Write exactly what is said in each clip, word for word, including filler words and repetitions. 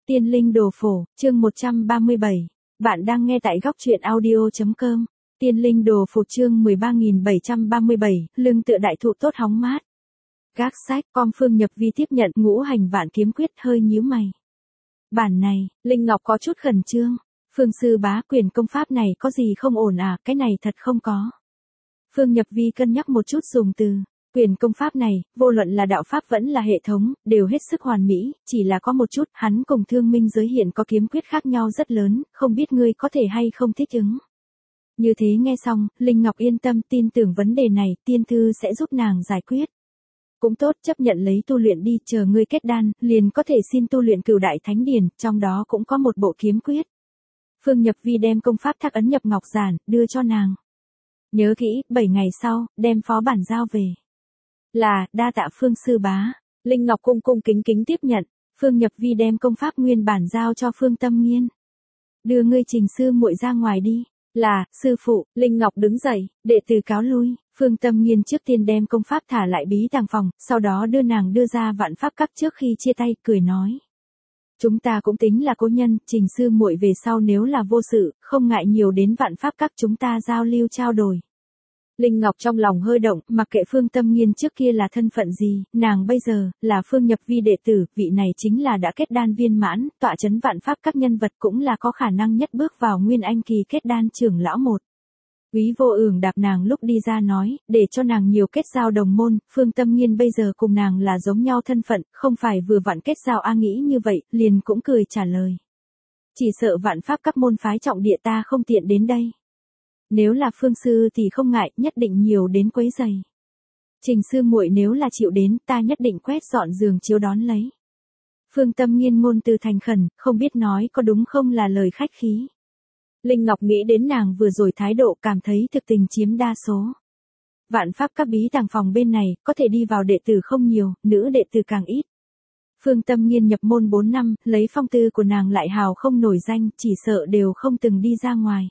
Tiên linh đồ phổ, chương một trăm ba mươi bảy. Bạn đang nghe tại góc truyện audio.com. Tiên linh đồ phổ chương mười ba nghìn bảy trăm ba mươi bảy, lưng tựa đại thụ tốt hóng mát. Gác sách, com Phương Nhập Vi tiếp nhận ngũ hành vạn kiếm quyết hơi nhíu mày. Bản này, Linh Ngọc có chút khẩn trương. Phương sư bá, quyền công pháp này có gì không ổn à, cái này thật không có. Phương Nhập Vi cân nhắc một chút dùng từ. Quyền công pháp này, vô luận là đạo pháp vẫn là hệ thống, đều hết sức hoàn mỹ, chỉ là có một chút, hắn cùng Thương Minh giới hiện có kiếm quyết khác nhau rất lớn, không biết ngươi có thể hay không thích ứng. Như thế nghe xong, Linh Ngọc yên tâm tin tưởng vấn đề này, tiên thư sẽ giúp nàng giải quyết. Cũng tốt, chấp nhận lấy tu luyện đi, chờ ngươi kết đan, liền có thể xin tu luyện Cửu Đại Thánh Điển, trong đó cũng có một bộ kiếm quyết. Phương Nhập Vi đem công pháp thác ấn nhập ngọc giản, đưa cho nàng. Nhớ kỹ, bảy ngày sau, đem phó bản giao về. Là, đa tạ Phương sư bá. Linh Ngọc cung cung kính kính tiếp nhận. Phương Nhập Vi đem công pháp nguyên bản giao cho Phương Tâm Nghiên. Đưa ngươi Trình sư muội ra ngoài đi. Là, sư phụ. Linh Ngọc đứng dậy, đệ tử cáo lui. Phương Tâm Nghiên trước tiên đem công pháp thả lại bí tàng phòng, sau đó đưa nàng đưa ra vạn pháp các trước khi chia tay, cười nói. Chúng ta cũng tính là cố nhân, Trình sư muội về sau nếu là vô sự, không ngại nhiều đến vạn pháp các chúng ta giao lưu trao đổi. Linh Ngọc trong lòng hơi động, mặc kệ Phương Tâm Nghiên trước kia là thân phận gì, nàng bây giờ, là Phương Nhập Vi đệ tử, vị này chính là đã kết đan viên mãn, tọa chấn vạn pháp các nhân vật cũng là có khả năng nhất bước vào nguyên anh kỳ kết đan trưởng lão một. Quý Vô Ưởng đạp nàng lúc đi ra nói, để cho nàng nhiều kết giao đồng môn, Phương Tâm Nghiên bây giờ cùng nàng là giống nhau thân phận, không phải vừa vặn kết giao a nghĩ như vậy, liền cũng cười trả lời. Chỉ sợ vạn pháp các môn phái trọng địa ta không tiện đến đây. Nếu là Phương sư thì không ngại, nhất định nhiều đến quấy giày. Trình sư muội nếu là chịu đến, ta nhất định quét dọn giường chiếu đón lấy. Phương Tâm Nghiên ngôn từ thành khẩn, không biết nói có đúng không là lời khách khí. Linh Ngọc nghĩ đến nàng vừa rồi thái độ, cảm thấy thực tình chiếm đa số. Vạn pháp các bí tàng phòng bên này, có thể đi vào đệ tử không nhiều, nữ đệ tử càng ít. Phương Tâm Nghiên nhập môn bốn năm, lấy phong tư của nàng lại hào không nổi danh, chỉ sợ đều không từng đi ra ngoài.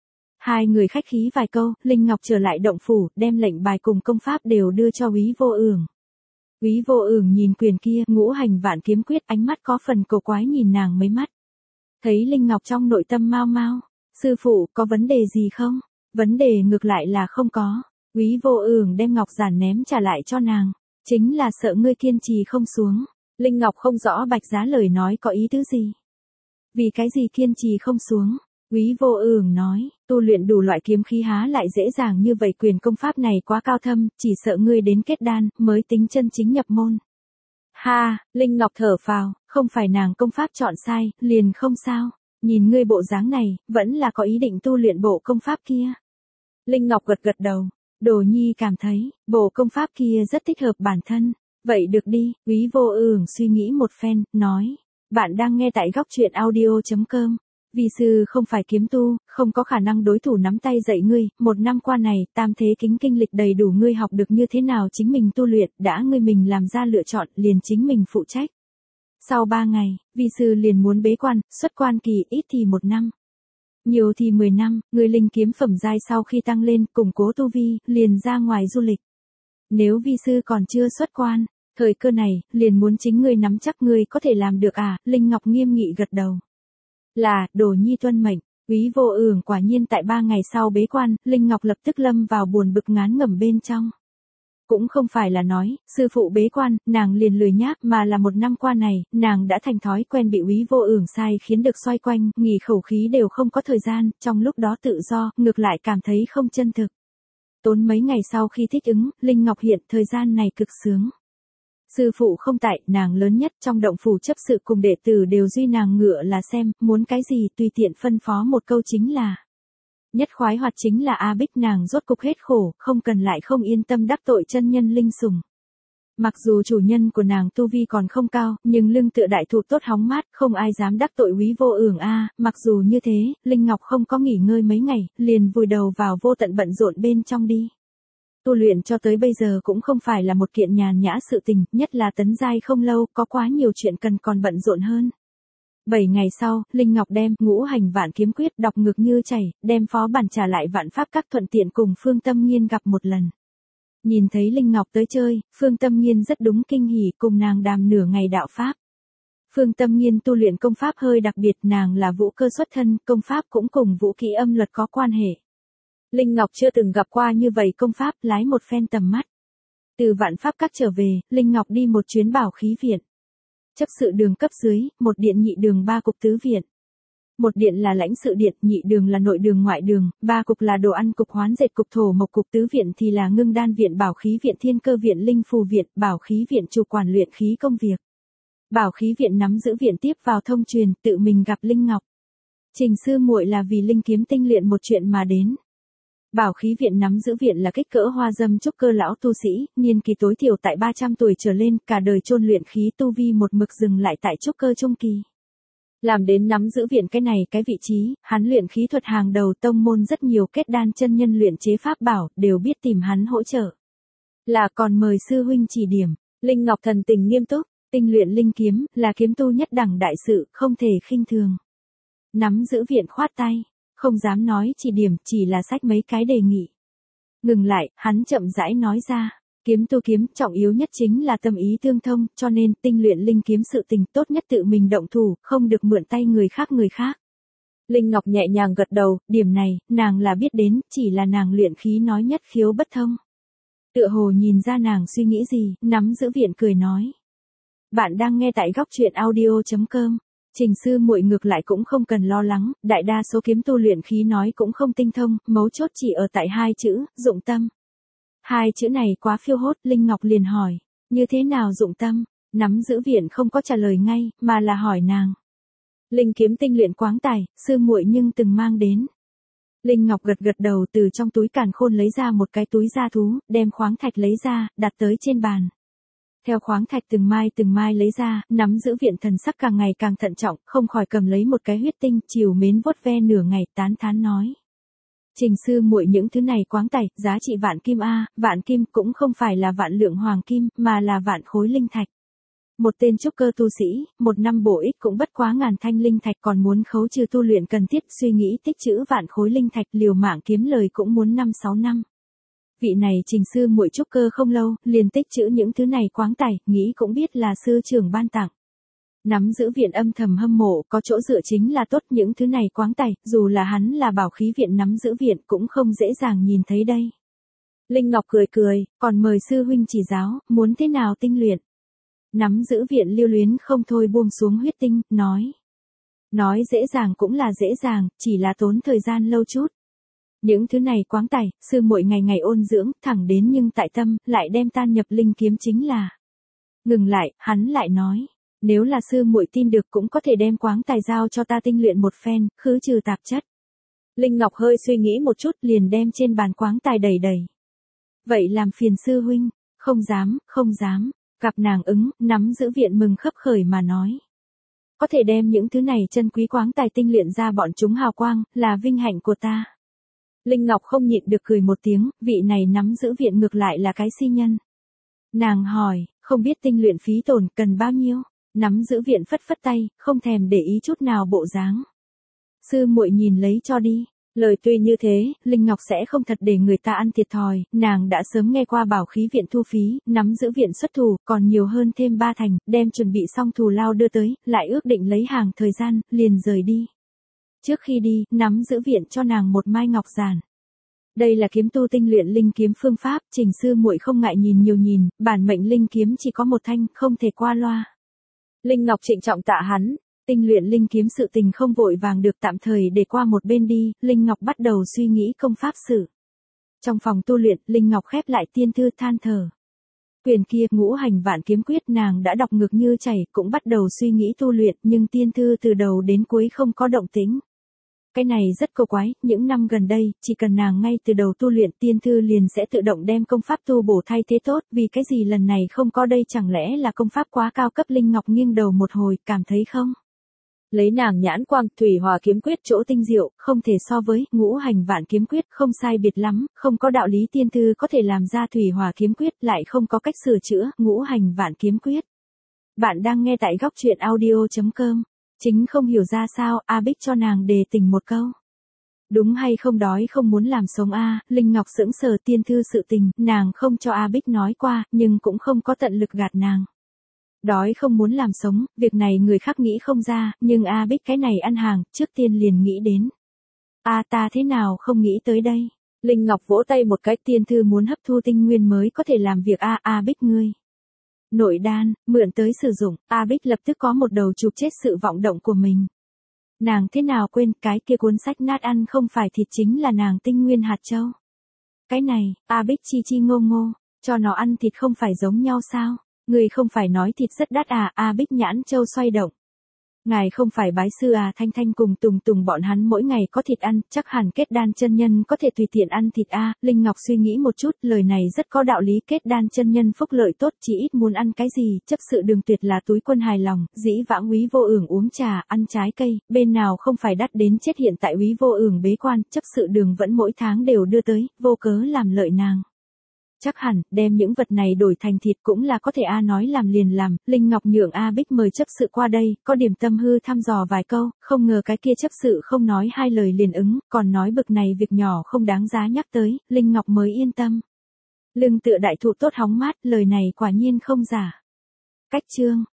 Hai người khách khí vài câu, Linh Ngọc trở lại động phủ, đem lệnh bài cùng công pháp đều đưa cho Quý Vô Ưởng. Quý Vô Ưởng nhìn quyền kia, ngũ hành vạn kiếm quyết, ánh mắt có phần cổ quái nhìn nàng mấy mắt. Thấy Linh Ngọc trong nội tâm mau mau, sư phụ, có vấn đề gì không? Vấn đề ngược lại là không có. Quý Vô Ưởng đem ngọc giản ném trả lại cho nàng. Chính là sợ ngươi kiên trì không xuống. Linh Ngọc không rõ Bạch Giá lời nói có ý tứ gì. Vì cái gì kiên trì không xuống? Quý Vô Ưởng nói, tu luyện đủ loại kiếm khí há lại dễ dàng như vậy, quyền công pháp này quá cao thâm, chỉ sợ ngươi đến kết đan, mới tính chân chính nhập môn. Ha, Linh Ngọc thở phào, không phải nàng công pháp chọn sai, liền không sao, nhìn ngươi bộ dáng này, vẫn là có ý định tu luyện bộ công pháp kia. Linh Ngọc gật gật đầu, Đồ Nhi cảm thấy, bộ công pháp kia rất thích hợp bản thân, vậy được đi, Quý Vô Ưởng suy nghĩ một phen, nói, bạn đang nghe tại góc truyện audio.com. Vi sư không phải kiếm tu, không có khả năng đối thủ nắm tay dạy ngươi, một năm qua này, tam thế kính kinh lịch đầy đủ ngươi học được như thế nào chính mình tu luyện, đã ngươi mình làm ra lựa chọn, liền chính mình phụ trách. Sau ba ngày, vi sư liền muốn bế quan, xuất quan kỳ, ít thì một năm. Nhiều thì mười năm, ngươi linh kiếm phẩm giai sau khi tăng lên, củng cố tu vi, liền ra ngoài du lịch. Nếu vi sư còn chưa xuất quan, thời cơ này, liền muốn chính ngươi nắm chắc ngươi có thể làm được à, Linh Ngọc nghiêm nghị gật đầu. Là, Đồ Nhi tuân mệnh. Quý Vô Ưởng quả nhiên tại ba ngày sau bế quan, Linh Ngọc lập tức lâm vào buồn bực ngán ngẩm bên trong. Cũng không phải là nói, sư phụ bế quan, nàng liền lười nhác, mà là một năm qua này, nàng đã thành thói quen bị Quý Vô Ưởng sai khiến được xoay quanh, nghỉ khẩu khí đều không có thời gian, trong lúc đó tự do, ngược lại cảm thấy không chân thực. Tốn mấy ngày sau khi thích ứng, Linh Ngọc hiện thời gian này cực sướng. Sư phụ không tại, nàng lớn nhất trong động phủ chấp sự cùng đệ tử đều duy nàng ngựa là xem, muốn cái gì tùy tiện phân phó một câu chính là. Nhất khoái hoạt chính là A Bích, nàng rốt cục hết khổ, không cần lại không yên tâm đắc tội chân nhân linh sủng. Mặc dù chủ nhân của nàng tu vi còn không cao, nhưng lưng tựa đại thụ tốt hóng mát, không ai dám đắc tội Quý Vô Ưởng a. Mặc dù như thế, Linh Ngọc không có nghỉ ngơi mấy ngày, liền vùi đầu vào vô tận bận rộn bên trong đi. Tu luyện cho tới bây giờ cũng không phải là một kiện nhàn nhã sự tình, nhất là tấn giai không lâu, có quá nhiều chuyện cần còn bận rộn hơn. Bảy ngày sau, Linh Ngọc đem ngũ hành vạn kiếm quyết đọc ngược như chảy, đem phó bản trả lại vạn pháp các, thuận tiện cùng Phương Tâm Nghiên gặp một lần. Nhìn thấy Linh Ngọc tới chơi, Phương Tâm Nghiên rất đúng kinh hỉ, cùng nàng đàm nửa ngày đạo pháp. Phương Tâm Nghiên tu luyện công pháp hơi đặc biệt, nàng là vũ cơ xuất thân, công pháp cũng cùng vũ kỹ âm luật có quan hệ. Linh Ngọc chưa từng gặp qua như vậy công pháp, lái một phen tầm mắt. Từ Vạn Pháp Các trở về, Linh Ngọc đi một chuyến Bảo Khí Viện. Chấp sự đường cấp dưới, một điện nhị đường ba cục tứ viện. Một điện là lãnh sự điện, nhị đường là nội đường ngoại đường, ba cục là đồ ăn cục hoán dệt cục thổ mộc cục, tứ viện thì là ngưng đan viện, Bảo Khí Viện, Thiên Cơ Viện, Linh Phù Viện. Bảo Khí Viện chủ quản luyện khí công việc. Bảo Khí Viện nắm giữ viện tiếp vào thông truyền, tự mình gặp Linh Ngọc. Trình sư muội là vì linh kiếm tinh luyện một chuyện mà đến. Bảo Khí Viện nắm giữ viện là kích cỡ hoa dâm trúc cơ lão tu sĩ, niên kỳ tối thiểu tại ba trăm tuổi trở lên, cả đời chôn luyện khí tu vi một mực dừng lại tại trúc cơ trung kỳ. Làm đến nắm giữ viện cái này cái vị trí, hắn luyện khí thuật hàng đầu, tông môn rất nhiều kết đan chân nhân luyện chế pháp bảo, đều biết tìm hắn hỗ trợ. Là còn mời sư huynh chỉ điểm. Linh Ngọc thần tình nghiêm túc, tinh luyện linh kiếm, là kiếm tu nhất đẳng đại sự, không thể khinh thường. Nắm giữ viện khoát tay, không dám nói chỉ điểm, chỉ là sách mấy cái đề nghị. Ngừng lại, hắn chậm rãi nói ra. Kiếm tu kiếm, trọng yếu nhất chính là tâm ý tương thông, cho nên tinh luyện linh kiếm sự tình tốt nhất tự mình động thủ, không được mượn tay người khác người khác. Linh Ngọc nhẹ nhàng gật đầu, điểm này, nàng là biết đến, chỉ là nàng luyện khí nói nhất khiếu bất thông. Tựa hồ nhìn ra nàng suy nghĩ gì, nắm giữ viện cười nói. Bạn đang nghe tại góc truyện audio chấm com. Trình sư muội ngược lại cũng không cần lo lắng, đại đa số kiếm tu luyện khí nói cũng không tinh thông, mấu chốt chỉ ở tại hai chữ, dụng tâm. Hai chữ này quá phiêu hốt, Linh Ngọc liền hỏi, như thế nào dụng tâm? Nắm giữ viện không có trả lời ngay, mà là hỏi nàng. Linh kiếm tinh luyện quáng tài, sư muội nhưng từng mang đến. Linh Ngọc gật gật đầu, từ trong túi càn khôn lấy ra một cái túi da thú, đem khoáng thạch lấy ra, đặt tới trên bàn. Theo khoáng thạch từng mai từng mai lấy ra, nắm giữ viện thần sắc càng ngày càng thận trọng, không khỏi cầm lấy một cái huyết tinh, chiều mến vuốt ve nửa ngày, tán thán nói. Trình sư muội những thứ này quáng tài, giá trị vạn kim a, vạn kim cũng không phải là vạn lượng hoàng kim, mà là vạn khối linh thạch. Một tên trúc cơ tu sĩ, một năm bổ ích cũng bất quá ngàn thanh linh thạch, còn muốn khấu trừ tu luyện cần thiết, suy nghĩ tích trữ vạn khối linh thạch, liều mạng kiếm lời cũng muốn năm sáu năm. Vị này Trình sư muội trúc cơ không lâu, liền tích trữ những thứ này quáng tài, nghĩ cũng biết là sư trưởng ban tặng. Nắm giữ viện âm thầm hâm mộ, có chỗ dựa chính là tốt, những thứ này quáng tài, dù là hắn là Bảo Khí Viện nắm giữ viện cũng không dễ dàng nhìn thấy đây. Linh Ngọc cười cười, còn mời sư huynh chỉ giáo, muốn thế nào tinh luyện. Nắm giữ viện lưu luyến không thôi buông xuống huyết tinh, nói. Nói dễ dàng cũng là dễ dàng, chỉ là tốn thời gian lâu chút. Những thứ này quáng tài, sư muội ngày ngày ôn dưỡng, thẳng đến nhưng tại tâm, lại đem tan nhập linh kiếm chính là. Ngừng lại, hắn lại nói. Nếu là sư muội tin được cũng có thể đem quáng tài giao cho ta tinh luyện một phen, khứ trừ tạp chất. Linh Ngọc hơi suy nghĩ một chút, liền đem trên bàn quáng tài đầy đầy. Vậy làm phiền sư huynh, không dám, không dám, gặp nàng ứng, nắm giữ viện mừng khấp khởi mà nói. Có thể đem những thứ này chân quý quáng tài tinh luyện ra bọn chúng hào quang, là vinh hạnh của ta. Linh Ngọc không nhịn được cười một tiếng, vị này nắm giữ viện ngược lại là cái si nhân. Nàng hỏi, không biết tinh luyện phí tổn cần bao nhiêu? Nắm giữ viện phất phất tay, không thèm để ý chút nào bộ dáng. Sư muội nhìn lấy cho đi. Lời tuy như thế, Linh Ngọc sẽ không thật để người ta ăn thiệt thòi, nàng đã sớm nghe qua Bảo Khí Viện thu phí, nắm giữ viện xuất thù, còn nhiều hơn thêm ba thành, đem chuẩn bị xong thù lao đưa tới, lại ước định lấy hàng thời gian, liền rời đi. Trước khi đi, nắm giữ viện cho nàng một mai ngọc giản. Đây là kiếm tu tinh luyện linh kiếm phương pháp, Trình sư muội không ngại nhìn nhiều nhìn, bản mệnh linh kiếm chỉ có một thanh, không thể qua loa. Linh Ngọc trịnh trọng tạ hắn, tinh luyện linh kiếm sự tình không vội vàng được, tạm thời để qua một bên đi, Linh Ngọc bắt đầu suy nghĩ công pháp sự. Trong phòng tu luyện, Linh Ngọc khép lại tiên thư than thở. Quyền kia ngũ hành vạn kiếm quyết nàng đã đọc ngược như chảy, cũng bắt đầu suy nghĩ tu luyện, nhưng tiên thư từ đầu đến cuối không có động tĩnh. Cái này rất cổ quái, những năm gần đây, chỉ cần nàng ngay từ đầu tu luyện tiên thư liền sẽ tự động đem công pháp tu bổ thay thế tốt, vì cái gì lần này không có đây, chẳng lẽ là công pháp quá cao cấp? Linh Ngọc nghiêng đầu một hồi, cảm thấy không? Lấy nàng nhãn quang, thủy hòa kiếm quyết chỗ tinh diệu, không thể so với, ngũ hành vạn kiếm quyết không sai biệt lắm, không có đạo lý tiên thư có thể làm ra thủy hòa kiếm quyết, lại không có cách sửa chữa, ngũ hành vạn kiếm quyết. Bạn đang nghe tại góc truyện audio chấm com. Chính không hiểu ra sao, A Bích cho nàng đề tỉnh một câu. Đúng hay không đói không muốn làm sống a, Linh Ngọc sững sờ, tiên thư sự tình, nàng không cho A Bích nói qua, nhưng cũng không có tận lực gạt nàng. Đói không muốn làm sống, việc này người khác nghĩ không ra, nhưng A Bích cái này ăn hàng, trước tiên liền nghĩ đến. A ta thế nào không nghĩ tới đây? Linh Ngọc vỗ tay một cái, tiên thư muốn hấp thu tinh nguyên mới có thể làm việc A A Bích ngươi. Nội đan, mượn tới sử dụng, A Bích lập tức có một đầu chụp chết sự vọng động của mình. Nàng thế nào quên cái kia cuốn sách nát ăn không phải thịt chính là nàng tinh nguyên hạt châu. Cái này, A Bích chi chi ngô ngô, cho nó ăn thịt không phải giống nhau sao? Người không phải nói thịt rất đắt à? A Bích nhãn châu xoay động. Ngài không phải bái sư à? Thanh Thanh cùng Tùng Tùng bọn hắn mỗi ngày có thịt ăn, chắc hẳn kết đan chân nhân có thể tùy tiện ăn thịt a. Linh Ngọc suy nghĩ một chút, lời này rất có đạo lý, kết đan chân nhân phúc lợi tốt, chỉ ít muốn ăn cái gì, chấp sự đường tuyệt là túi quân hài lòng, dĩ vãng Úy Vô Ưởng uống trà, ăn trái cây, bên nào không phải đắt đến chết, hiện tại Úy Vô Ưởng bế quan, chấp sự đường vẫn mỗi tháng đều đưa tới, vô cớ làm lợi nàng. Chắc hẳn, đem những vật này đổi thành thịt cũng là có thể A nói làm liền làm, Linh Ngọc nhượng A Bích mời chấp sự qua đây, có điểm tâm hư thăm dò vài câu, không ngờ cái kia chấp sự không nói hai lời liền ứng, còn nói bực này việc nhỏ không đáng giá nhắc tới, Linh Ngọc mới yên tâm. Lưng tựa đại thụ tốt hóng mát, lời này quả nhiên không giả. Cách chương